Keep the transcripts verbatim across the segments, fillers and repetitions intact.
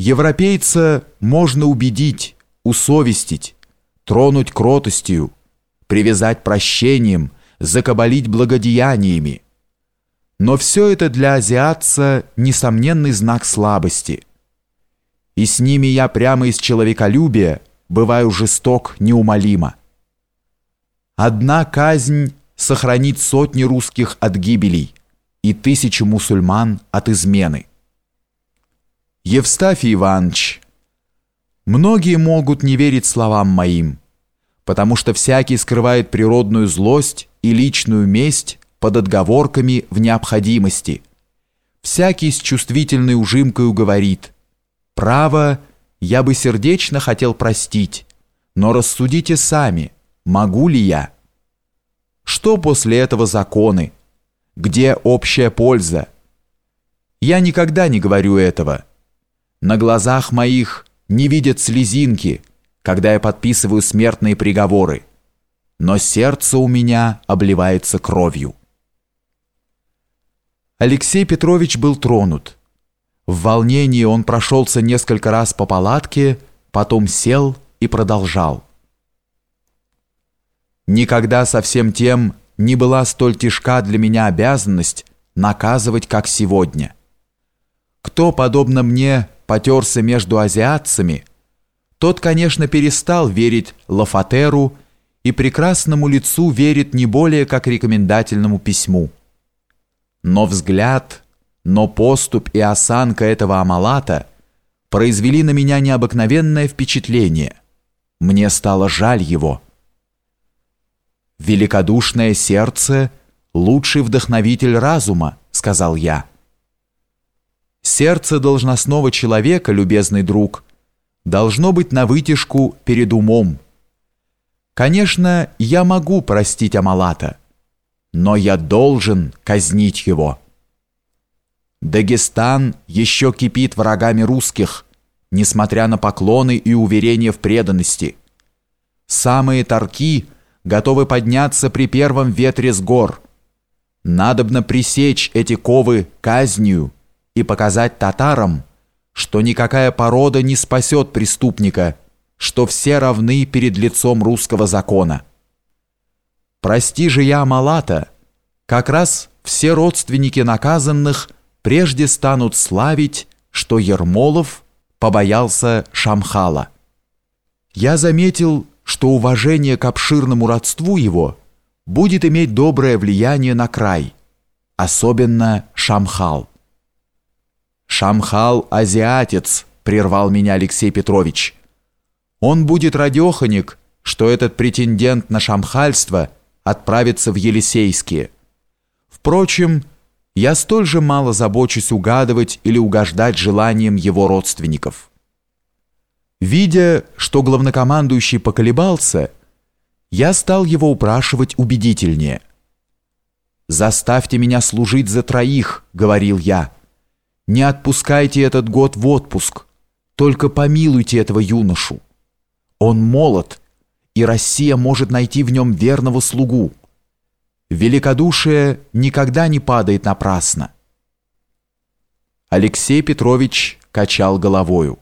Европейца можно убедить, усовестить, тронуть кротостью, привязать прощением, закабалить благодеяниями. Но все это для азиатца несомненный знак слабости. И с ними я прямо из человеколюбия бываю жесток неумолимо. Одна казнь сохранит сотни русских от гибелей и тысячи мусульман от измены. Евстафий Иванович, многие могут не верить словам моим, потому что всякий скрывает природную злость и личную месть под отговорками в необходимости. Всякий с чувствительной ужимкою говорит: «Право, я бы сердечно хотел простить, но рассудите сами, могу ли я?» Что после этого законы? Где общая польза? Я никогда не говорю этого. На глазах моих не видят слезинки, когда я подписываю смертные приговоры, но сердце у меня обливается кровью. Алексей Петрович был тронут. В волнении он прошелся несколько раз по палатке, потом сел и продолжал. Никогда со всем тем не была столь тяжка для меня обязанность наказывать, как сегодня. Кто, подобно мне, потерся между азиатцами, тот, конечно, перестал верить Лафатеру и прекрасному лицу верит не более как рекомендательному письму. Но взгляд, но поступь и осанка этого Амалата произвели на меня необыкновенное впечатление. Мне стало жаль его. «Великодушное сердце – лучший вдохновитель разума», – сказал я. Сердце должностного человека, любезный друг, должно быть навытяжку перед умом. Конечно, я могу простить Амалата, но я должен казнить его. Дагестан еще кипит врагами русских, несмотря на поклоны и уверения в преданности. Самые тарки готовы подняться при первом ветре с гор. Надобно пресечь эти ковы казнью и показать татарам, что никакая порода не спасет преступника, что все равны перед лицом русского закона. Прости же я Амалата, как раз все родственники наказанных прежде станут славить, что Ермолов побоялся Шамхала. Я заметил, что уважение к обширному родству его будет иметь доброе влияние на край, особенно Шамхал. «Шамхал – азиатец», – прервал меня Алексей Петрович. «Он будет радеханик, что этот претендент на шамхальство отправится в Елисейские. Впрочем, я столь же мало забочусь угадывать или угождать желаниям его родственников». Видя, что главнокомандующий поколебался, я стал его упрашивать убедительнее. «Заставьте меня служить за троих», — говорил я. «Не отпускайте этот год в отпуск, только помилуйте этого юношу. Он молод, и Россия может найти в нем верного слугу. Великодушие никогда не падает напрасно». Алексей Петрович качал головою.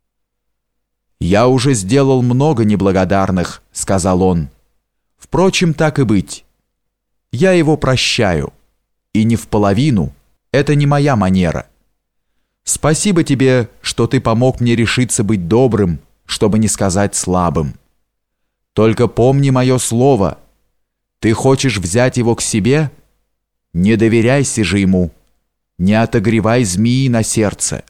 «Я уже сделал много неблагодарных», — сказал он. «Впрочем, так и быть. Я его прощаю. И не в половину. Это не моя манера. Спасибо тебе, что ты помог мне решиться быть добрым, чтобы не сказать слабым. Только помни мое слово. Ты хочешь взять его к себе? Не доверяйся же ему. Не отогревай змеи на сердце».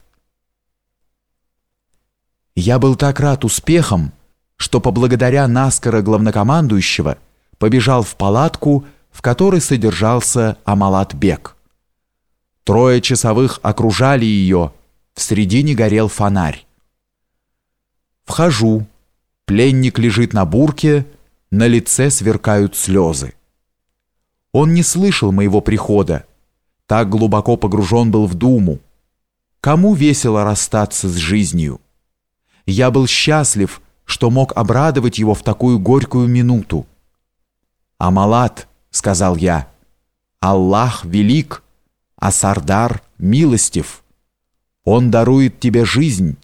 Я был так рад успехам, что поблагодаря наскоро главнокомандующего побежал в палатку, в которой содержался Амалат-бек. Трое часовых окружали ее, в середине горел фонарь. Вхожу, пленник лежит на бурке, на лице сверкают слезы. Он не слышал моего прихода, так глубоко погружен был в думу. Кому весело расстаться с жизнью? Я был счастлив, что мог обрадовать его в такую горькую минуту. «Амалат», — сказал я, — «Аллах велик, а Сардар милостив. Он дарует тебе жизнь,